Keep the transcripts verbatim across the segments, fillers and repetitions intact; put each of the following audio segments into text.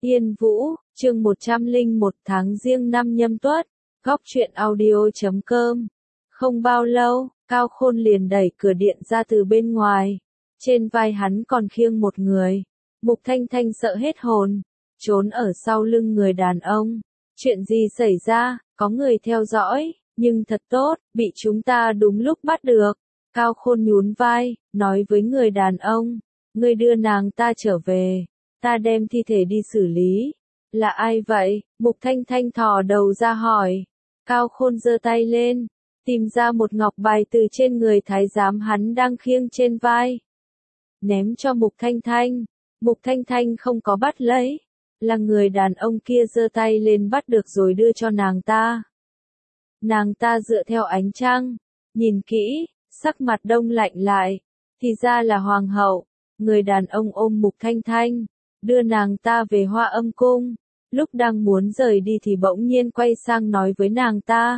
Yên Vũ, chương một trăm lẻ một tháng Giêng năm Nhâm Tuất, góc truyện audio chấm com. Không bao lâu, Cao Khôn liền đẩy cửa điện ra từ bên ngoài. Trên vai hắn còn khiêng một người. Mục Thanh Thanh sợ hết hồn, trốn ở sau lưng người đàn ông. Chuyện gì xảy ra, có người theo dõi, nhưng thật tốt, bị chúng ta đúng lúc bắt được. Cao Khôn nhún vai, nói với người đàn ông, ngươi đưa nàng ta trở về, ta đem thi thể đi xử lý. Là ai vậy? Mục Thanh Thanh thò đầu ra hỏi. Cao Khôn giơ tay lên, tìm ra một ngọc bài từ trên người thái giám hắn đang khiêng trên vai. Ném cho Mục Thanh Thanh. Mục Thanh Thanh không có bắt lấy, là người đàn ông kia giơ tay lên bắt được rồi đưa cho nàng ta. Nàng ta dựa theo ánh trăng, nhìn kỹ, sắc mặt đông lạnh lại, thì ra là hoàng hậu. Người đàn ông ôm Mục Thanh Thanh, đưa nàng ta về Hoa Âm cung. Lúc đang muốn rời đi thì bỗng nhiên quay sang nói với nàng ta.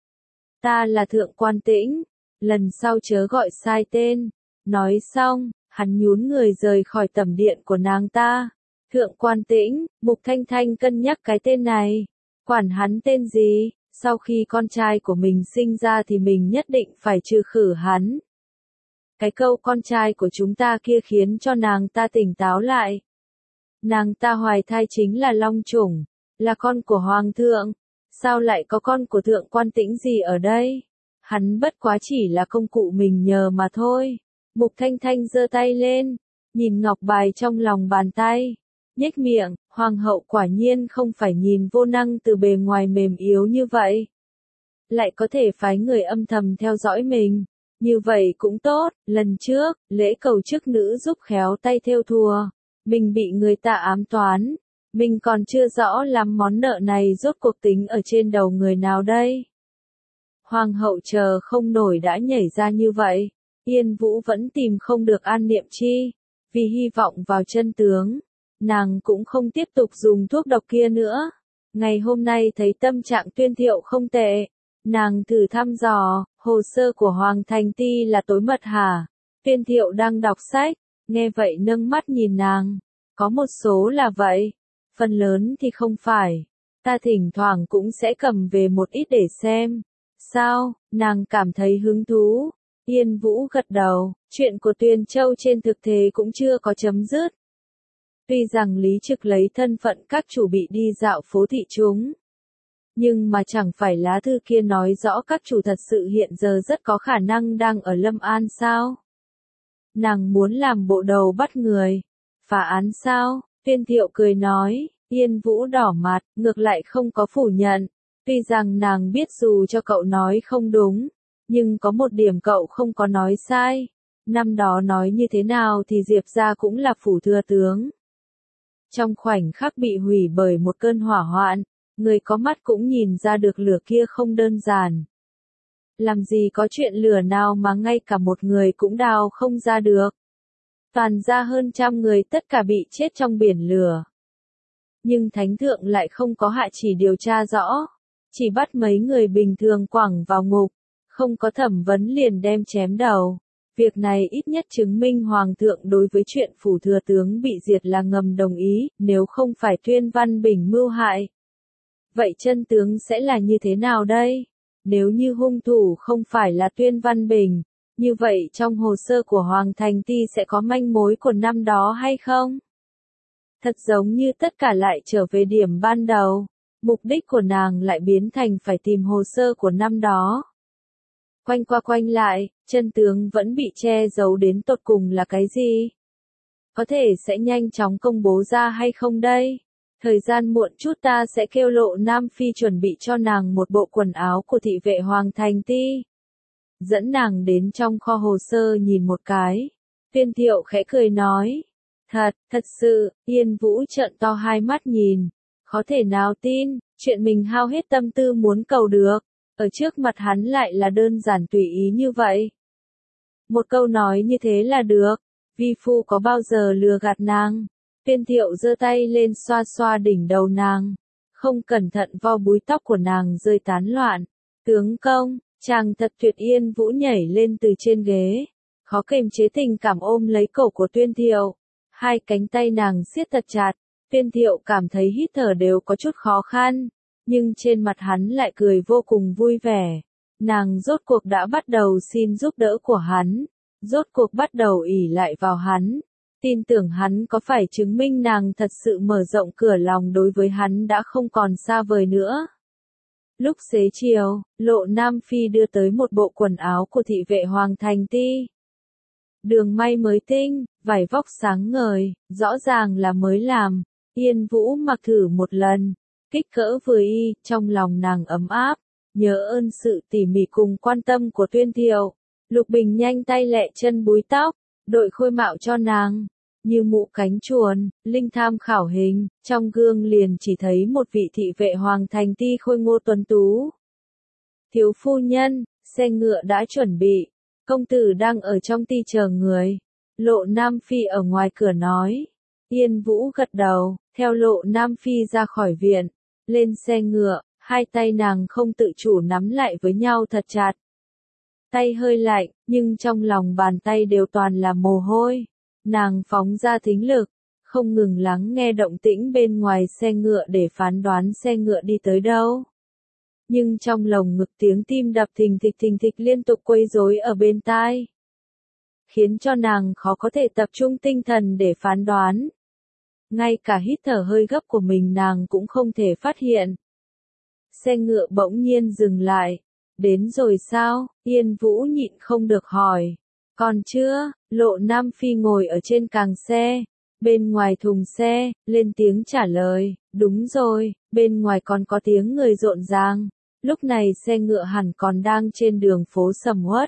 Ta là Thượng Quan Tĩnh, lần sau chớ gọi sai tên. Nói xong, hắn nhún người rời khỏi tẩm điện của nàng ta. Thượng Quan Tĩnh, Mục Thanh Thanh cân nhắc cái tên này. Quản hắn tên gì, sau khi con trai của mình sinh ra thì mình nhất định phải trừ khử hắn. Cái câu con trai của chúng ta kia khiến cho nàng ta tỉnh táo lại. Nàng ta hoài thai chính là Long Chủng, là con của Hoàng thượng. Sao lại có con của Thượng Quan Tĩnh gì ở đây? Hắn bất quá chỉ là công cụ mình nhờ mà thôi. Mục Thanh Thanh giơ tay lên, nhìn ngọc bài trong lòng bàn tay, nhếch miệng, hoàng hậu quả nhiên không phải nhìn vô năng từ bề ngoài mềm yếu như vậy. Lại có thể phái người âm thầm theo dõi mình, như vậy cũng tốt. Lần trước, lễ cầu chức nữ giúp khéo tay thêu thùa, mình bị người ta ám toán, mình còn chưa rõ lắm món nợ này rốt cuộc tính ở trên đầu người nào đây. Hoàng hậu chờ không nổi đã nhảy ra như vậy. Yên Vũ vẫn tìm không được An Niệm Chi, vì hy vọng vào chân tướng, nàng cũng không tiếp tục dùng thuốc độc kia nữa. Ngày hôm nay thấy tâm trạng Tuyên Thiệu không tệ, nàng thử thăm dò, hồ sơ của Hoàng Thành Ti là tối mật hả? Tuyên Thiệu đang đọc sách, nghe vậy nâng mắt nhìn nàng, có một số là vậy, phần lớn thì không phải, ta thỉnh thoảng cũng sẽ cầm về một ít để xem. Sao, nàng cảm thấy hứng thú? Yên Vũ gật đầu, chuyện của Tuyền Châu trên thực tế cũng chưa có chấm dứt. Tuy rằng Lý Trực lấy thân phận các chủ bị đi dạo phố thị chúng, nhưng mà chẳng phải lá thư kia nói rõ các chủ thật sự hiện giờ rất có khả năng đang ở Lâm An sao? Nàng muốn làm bộ đầu bắt người, phá án sao? Tuyên Thiệu cười nói. Yên Vũ đỏ mặt, ngược lại không có phủ nhận. Tuy rằng nàng biết dù cho cậu nói không đúng, nhưng có một điểm cậu không có nói sai. Năm đó nói như thế nào thì Diệp gia cũng là phủ thừa tướng. Trong khoảnh khắc bị hủy bởi một cơn hỏa hoạn, người có mắt cũng nhìn ra được lửa kia không đơn giản. Làm gì có chuyện lửa nào mà ngay cả một người cũng đào không ra được. Toàn ra hơn trăm người tất cả bị chết trong biển lửa. Nhưng Thánh Thượng lại không có hạ chỉ điều tra rõ, chỉ bắt mấy người bình thường quẳng vào ngục, không có thẩm vấn liền đem chém đầu. Việc này ít nhất chứng minh Hoàng thượng đối với chuyện phủ thừa tướng bị diệt là ngầm đồng ý, nếu không phải Tuyên Văn Bình mưu hại. Vậy chân tướng sẽ là như thế nào đây? Nếu như hung thủ không phải là Tuyên Văn Bình, như vậy trong hồ sơ của Hoàng Thành Ti sẽ có manh mối của năm đó hay không? Thật giống như tất cả lại trở về điểm ban đầu, mục đích của nàng lại biến thành phải tìm hồ sơ của năm đó. Quanh qua quanh lại, chân tướng vẫn bị che giấu đến tột cùng là cái gì? Có thể sẽ nhanh chóng công bố ra hay không đây? Thời gian muộn chút ta sẽ kêu Lộ Nam Phi chuẩn bị cho nàng một bộ quần áo của thị vệ Hoàng Thành Ti. Dẫn nàng đến trong kho hồ sơ nhìn một cái. Tuyên Thiệu khẽ cười nói. Thật, thật sự, Yên Vũ trợn to hai mắt nhìn. Khó thể nào tin, chuyện mình hao hết tâm tư muốn cầu được. Ở trước mặt hắn lại là đơn giản tùy ý như vậy. Một câu nói như thế là được. Vi phu có bao giờ lừa gạt nàng? Tuyên Thiệu giơ tay lên xoa xoa đỉnh đầu nàng. Không cẩn thận vo búi tóc của nàng rơi tán loạn. Tướng công, chàng thật tuyệt. Yên Vũ nhảy lên từ trên ghế. Khó kềm chế tình cảm ôm lấy cổ của Tuyên Thiệu. Hai cánh tay nàng siết thật chặt. Tuyên Thiệu cảm thấy hít thở đều có chút khó khăn, nhưng trên mặt hắn lại cười vô cùng vui vẻ. Nàng rốt cuộc đã bắt đầu xin giúp đỡ của hắn, rốt cuộc bắt đầu ỷ lại vào hắn, tin tưởng hắn có phải chứng minh nàng thật sự mở rộng cửa lòng đối với hắn đã không còn xa vời nữa. Lúc xế chiều, Lộ Nam Phi đưa tới một bộ quần áo của thị vệ Hoàng Thành Ti. Đường may mới tinh, vải vóc sáng ngời, rõ ràng là mới làm. Yên Vũ mặc thử một lần, kích cỡ vừa y, trong lòng nàng ấm áp, nhớ ơn sự tỉ mỉ cùng quan tâm của Tuyên Thiệu. Lục Bình nhanh tay lẹ chân búi tóc, đội khôi mạo cho nàng, như mũ cánh chuồn, linh tham khảo hình, trong gương liền chỉ thấy một vị thị vệ Hoàng Thành Ti khôi ngô tuấn tú. Thiếu phu nhân, xe ngựa đã chuẩn bị, công tử đang ở trong ti chờ người. Lộ Nam Phi ở ngoài cửa nói. Yên Vũ gật đầu, theo Lộ Nam Phi ra khỏi viện, lên xe ngựa, hai tay nàng không tự chủ nắm lại với nhau thật chặt. Tay hơi lạnh, nhưng trong lòng bàn tay đều toàn là mồ hôi. Nàng phóng ra thính lực, không ngừng lắng nghe động tĩnh bên ngoài xe ngựa để phán đoán xe ngựa đi tới đâu. Nhưng trong lồng ngực tiếng tim đập thình thịch thình thịch liên tục quấy rối ở bên tai, khiến cho nàng khó có thể tập trung tinh thần để phán đoán. Ngay cả hít thở hơi gấp của mình nàng cũng không thể phát hiện. Xe ngựa bỗng nhiên dừng lại. Đến rồi sao? Yên Vũ nhịn không được hỏi. Còn chưa? Lộ Nam Phi ngồi ở trên càng xe, bên ngoài thùng xe, lên tiếng trả lời. Đúng rồi, bên ngoài còn có tiếng người rộn ràng. Lúc này xe ngựa hẳn còn đang trên đường phố sầm uất.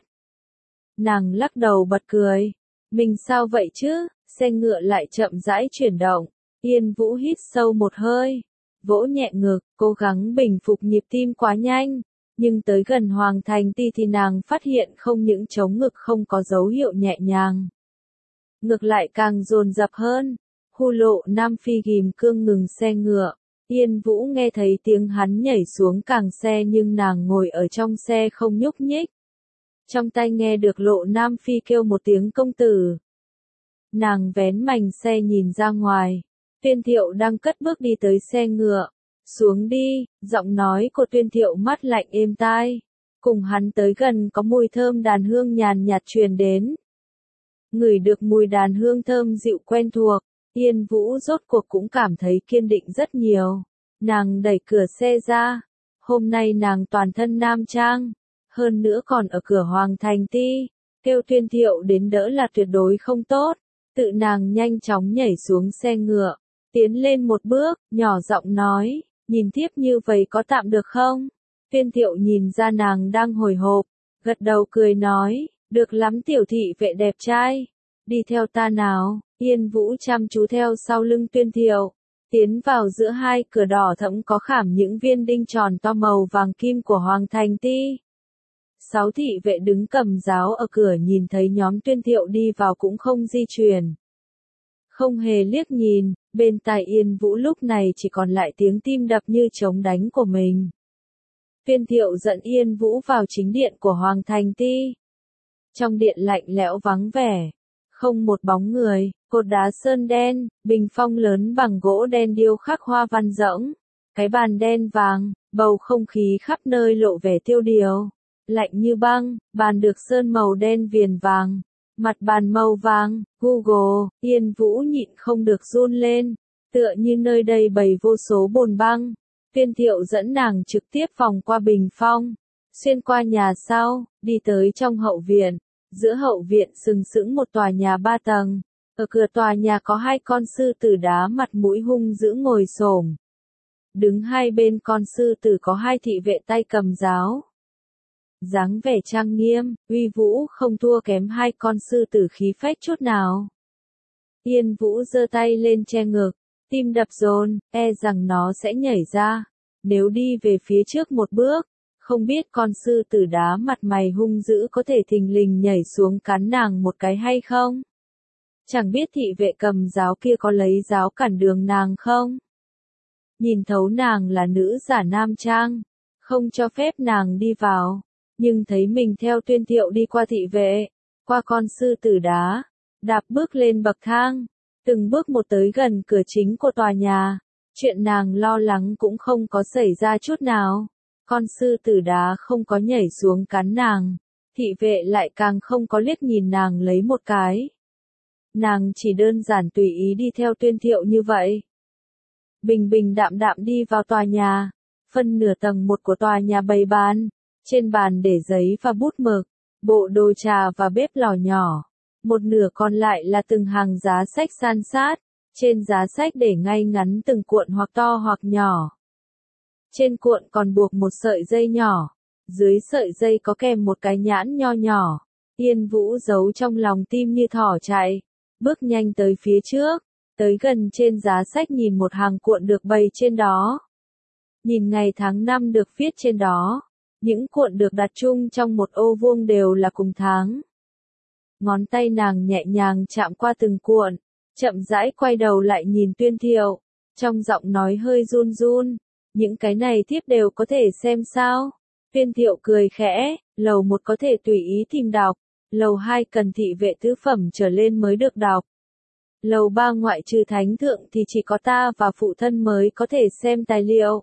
Nàng lắc đầu bật cười. Mình sao vậy chứ? Xe ngựa lại chậm rãi chuyển động. Yên Vũ hít sâu một hơi, vỗ nhẹ ngực, cố gắng bình phục nhịp tim quá nhanh. Nhưng tới gần Hoàng Thành Ti thì nàng phát hiện không những chống ngực không có dấu hiệu nhẹ nhàng. Ngược lại càng dồn dập hơn. Hu Lộ Nam Phi ghim cương ngừng xe ngựa. Yên Vũ nghe thấy tiếng hắn nhảy xuống càng xe nhưng nàng ngồi ở trong xe không nhúc nhích. Trong tai nghe được Lộ Nam Phi kêu một tiếng công tử. Nàng vén mành xe nhìn ra ngoài. Tuyên Thiệu đang cất bước đi tới xe ngựa. Xuống đi, giọng nói của Tuyên Thiệu mát lạnh êm tai. Cùng hắn tới gần có mùi thơm đàn hương nhàn nhạt truyền đến. Ngửi được mùi đàn hương thơm dịu quen thuộc, Yên Vũ rốt cuộc cũng cảm thấy kiên định rất nhiều. Nàng đẩy cửa xe ra. Hôm nay nàng toàn thân nam trang. Hơn nữa còn ở cửa Hoàng Thành Ti. Kêu Tuyên Thiệu đến đỡ là tuyệt đối không tốt. Tự nàng nhanh chóng nhảy xuống xe ngựa. Tiến lên một bước, nhỏ giọng nói. Nhìn tiếp như vậy có tạm được không? Tuyên Thiệu nhìn ra nàng đang hồi hộp, gật đầu cười nói, được lắm tiểu thị vệ đẹp trai, đi theo ta nào. Yên Vũ chăm chú theo sau lưng Tuyên Thiệu, tiến vào giữa hai cửa đỏ thẫm có khảm những viên đinh tròn to màu vàng kim của Hoàng Thành Ti. Sáu thị vệ đứng cầm giáo ở cửa nhìn thấy nhóm Tuyên Thiệu đi vào cũng không di chuyển. Không hề liếc nhìn, bên tai Yên Vũ lúc này chỉ còn lại tiếng tim đập như trống đánh của mình. Tuyên Thiệu dẫn Yên Vũ vào chính điện của Hoàng Thành Ti. Trong điện lạnh lẽo vắng vẻ, không một bóng người, cột đá sơn đen, bình phong lớn bằng gỗ đen điêu khắc hoa văn rỗng, cái bàn đen vàng, bầu không khí khắp nơi lộ vẻ tiêu điều, lạnh như băng, bàn được sơn màu đen viền vàng. Mặt bàn màu vàng, Google, Yên Vũ nhịn không được run lên, tựa như nơi đây bày vô số bồn băng. Tuyên Thiệu dẫn nàng trực tiếp vòng qua bình phong, xuyên qua nhà sau, đi tới trong hậu viện. Giữa hậu viện sừng sững một tòa nhà ba tầng, ở cửa tòa nhà có hai con sư tử đá mặt mũi hung dữ ngồi xổm. Đứng hai bên con sư tử có hai thị vệ tay cầm giáo. Dáng vẻ trang nghiêm, uy vũ không thua kém hai con sư tử khí phách chút nào. Yên Vũ giơ tay lên che ngực, tim đập dồn, e rằng nó sẽ nhảy ra. Nếu đi về phía trước một bước, không biết con sư tử đá mặt mày hung dữ có thể thình lình nhảy xuống cắn nàng một cái hay không? Chẳng biết thị vệ cầm giáo kia có lấy giáo cản đường nàng không? Nhìn thấu nàng là nữ giả nam trang, không cho phép nàng đi vào. Nhưng thấy mình theo Tuyên Thiệu đi qua thị vệ, qua con sư tử đá, đạp bước lên bậc thang. từng bước một tới gần cửa chính của tòa nhà. Chuyện nàng lo lắng cũng không có xảy ra chút nào. Con sư tử đá không có nhảy xuống cắn nàng. Thị vệ lại càng không có liếc nhìn nàng lấy một cái. Nàng chỉ đơn giản tùy ý đi theo Tuyên Thiệu như vậy. Bình bình đạm đạm đi vào tòa nhà. Phân nửa tầng một của tòa nhà bày bàn. Trên bàn để giấy và bút mực, bộ đồ trà và bếp lò nhỏ. Một nửa còn lại là từng hàng giá sách san sát. Trên giá sách để ngay ngắn từng cuộn hoặc to hoặc nhỏ. Trên cuộn còn buộc một sợi dây nhỏ. Dưới sợi dây có kèm một cái nhãn nho nhỏ. Yên Vũ giấu trong lòng tim như thỏ chạy. Bước nhanh tới phía trước. Tới gần trên giá sách nhìn một hàng cuộn được bày trên đó. Nhìn ngày tháng năm được viết trên đó. Những cuộn được đặt chung trong một ô vuông đều là cùng tháng. Ngón tay nàng nhẹ nhàng chạm qua từng cuộn. Chậm rãi quay đầu lại nhìn Tuyên Thiệu. Trong giọng nói hơi run run. Những cái này tiếp đều có thể xem sao? Tuyên Thiệu cười khẽ. Lầu một có thể tùy ý tìm đọc. Lầu hai cần thị vệ tứ phẩm trở lên mới được đọc. Lầu ba ngoại trừ thánh thượng thì chỉ có ta và phụ thân mới có thể xem tài liệu.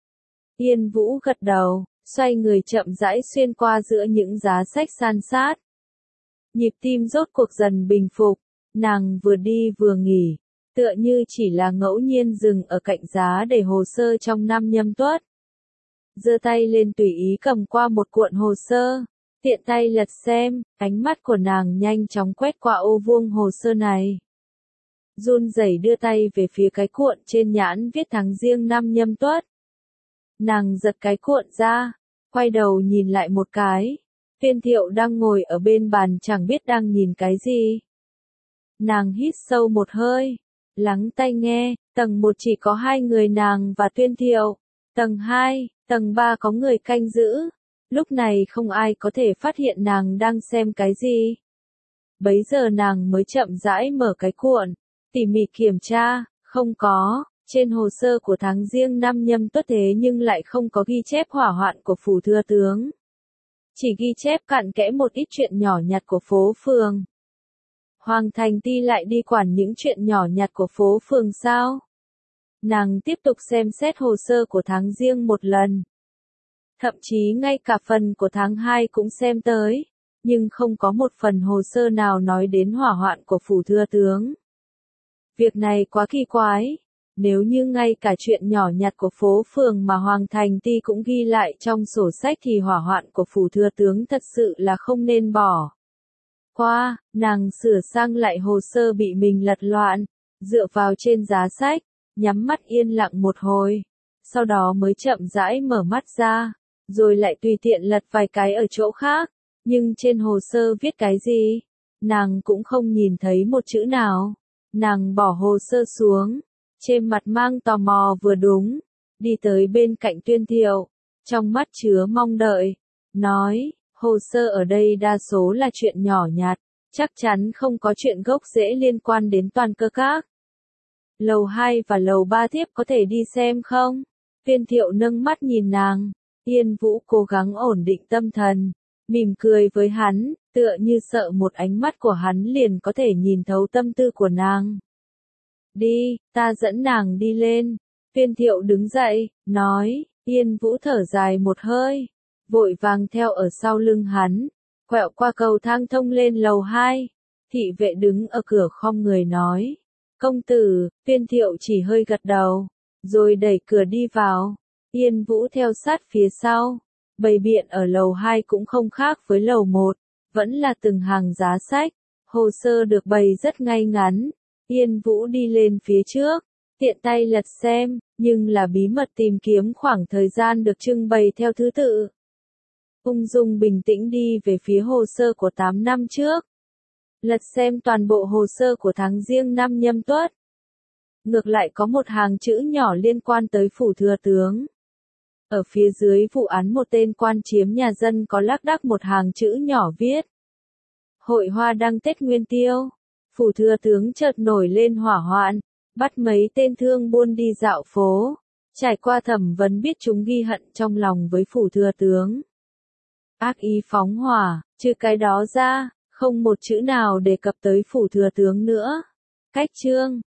Yên Vũ gật đầu, xoay người chậm rãi xuyên qua giữa những giá sách san sát. Nhịp tim rốt cuộc dần bình phục, nàng vừa đi vừa nghỉ, tựa như chỉ là ngẫu nhiên dừng ở cạnh giá để hồ sơ trong năm Nhâm Tuất. Giơ tay lên tùy ý cầm qua một cuộn hồ sơ, tiện tay lật xem, ánh mắt của nàng nhanh chóng quét qua ô vuông hồ sơ này. Run rẩy đưa tay về phía cái cuộn trên nhãn viết tháng Giêng năm Nhâm Tuất. Nàng giật cái cuộn ra, quay đầu nhìn lại một cái. Tuyên Thiệu đang ngồi ở bên bàn chẳng biết đang nhìn cái gì. Nàng hít sâu một hơi, lắng tai nghe, tầng một chỉ có hai người nàng và Tuyên Thiệu. Tầng hai, tầng ba có người canh giữ. Lúc này không ai có thể phát hiện nàng đang xem cái gì. Bấy giờ nàng mới chậm rãi mở cái cuộn, tỉ mỉ kiểm tra, không có. Trên hồ sơ của tháng Giêng năm Nhâm Tuất thế nhưng lại không có ghi chép hỏa hoạn của phủ thừa tướng. Chỉ ghi chép cặn kẽ một ít chuyện nhỏ nhặt của phố phường. Hoàng Thành Ti lại đi quản những chuyện nhỏ nhặt của phố phường sao? Nàng tiếp tục xem xét hồ sơ của tháng Giêng một lần. Thậm chí ngay cả phần của tháng hai cũng xem tới, nhưng không có một phần hồ sơ nào nói đến hỏa hoạn của phủ thừa tướng. Việc này quá kỳ quái. Nếu như ngay cả chuyện nhỏ nhặt của phố phường mà Hoàng Thành Ti cũng ghi lại trong sổ sách thì hỏa hoạn của phủ thừa tướng thật sự là không nên bỏ qua. Nàng sửa sang lại hồ sơ bị mình lật loạn, dựa vào trên giá sách, nhắm mắt yên lặng một hồi, sau đó mới chậm rãi mở mắt ra, rồi lại tùy tiện lật vài cái ở chỗ khác, nhưng trên hồ sơ viết cái gì, nàng cũng không nhìn thấy một chữ nào. Nàng bỏ hồ sơ xuống, trên mặt mang tò mò vừa đúng, đi tới bên cạnh Tuyên Thiệu, trong mắt chứa mong đợi, nói, hồ sơ ở đây đa số là chuyện nhỏ nhặt, chắc chắn không có chuyện gốc rễ liên quan đến toàn cơ các. Lầu hai và lầu ba tiếp có thể đi xem không? Tuyên Thiệu nâng mắt nhìn nàng, Yên Vũ cố gắng ổn định tâm thần, mỉm cười với hắn, tựa như sợ một ánh mắt của hắn liền có thể nhìn thấu tâm tư của nàng. Đi, ta dẫn nàng đi lên. Tuyên Thiệu đứng dậy, nói, Yên Vũ thở dài một hơi, vội vàng theo ở sau lưng hắn, quẹo qua cầu thang thông lên lầu hai. Thị vệ đứng ở cửa khom người nói, công tử. Tuyên Thiệu chỉ hơi gật đầu, rồi đẩy cửa đi vào. Yên Vũ theo sát phía sau. Bày biện ở lầu hai cũng không khác với lầu một, vẫn là từng hàng giá sách, hồ sơ được bày rất ngay ngắn. Yên Vũ đi lên phía trước, tiện tay lật xem, nhưng là bí mật tìm kiếm khoảng thời gian được trưng bày theo thứ tự. Ung dung bình tĩnh đi về phía hồ sơ của tám năm trước. Lật xem toàn bộ hồ sơ của tháng Giêng năm Nhâm Tuất. Ngược lại có một hàng chữ nhỏ liên quan tới phủ thừa tướng. Ở phía dưới vụ án một tên quan chiếm nhà dân có lác đác một hàng chữ nhỏ viết. Hội hoa đăng Tết Nguyên Tiêu. Phủ thừa tướng chợt nổi lên hỏa hoạn, bắt mấy tên thương buôn đi dạo phố. Trải qua thẩm vấn biết chúng ghi hận trong lòng với phủ thừa tướng. Ác ý phóng hỏa, trừ cái đó ra, không một chữ nào đề cập tới phủ thừa tướng nữa. Cách chương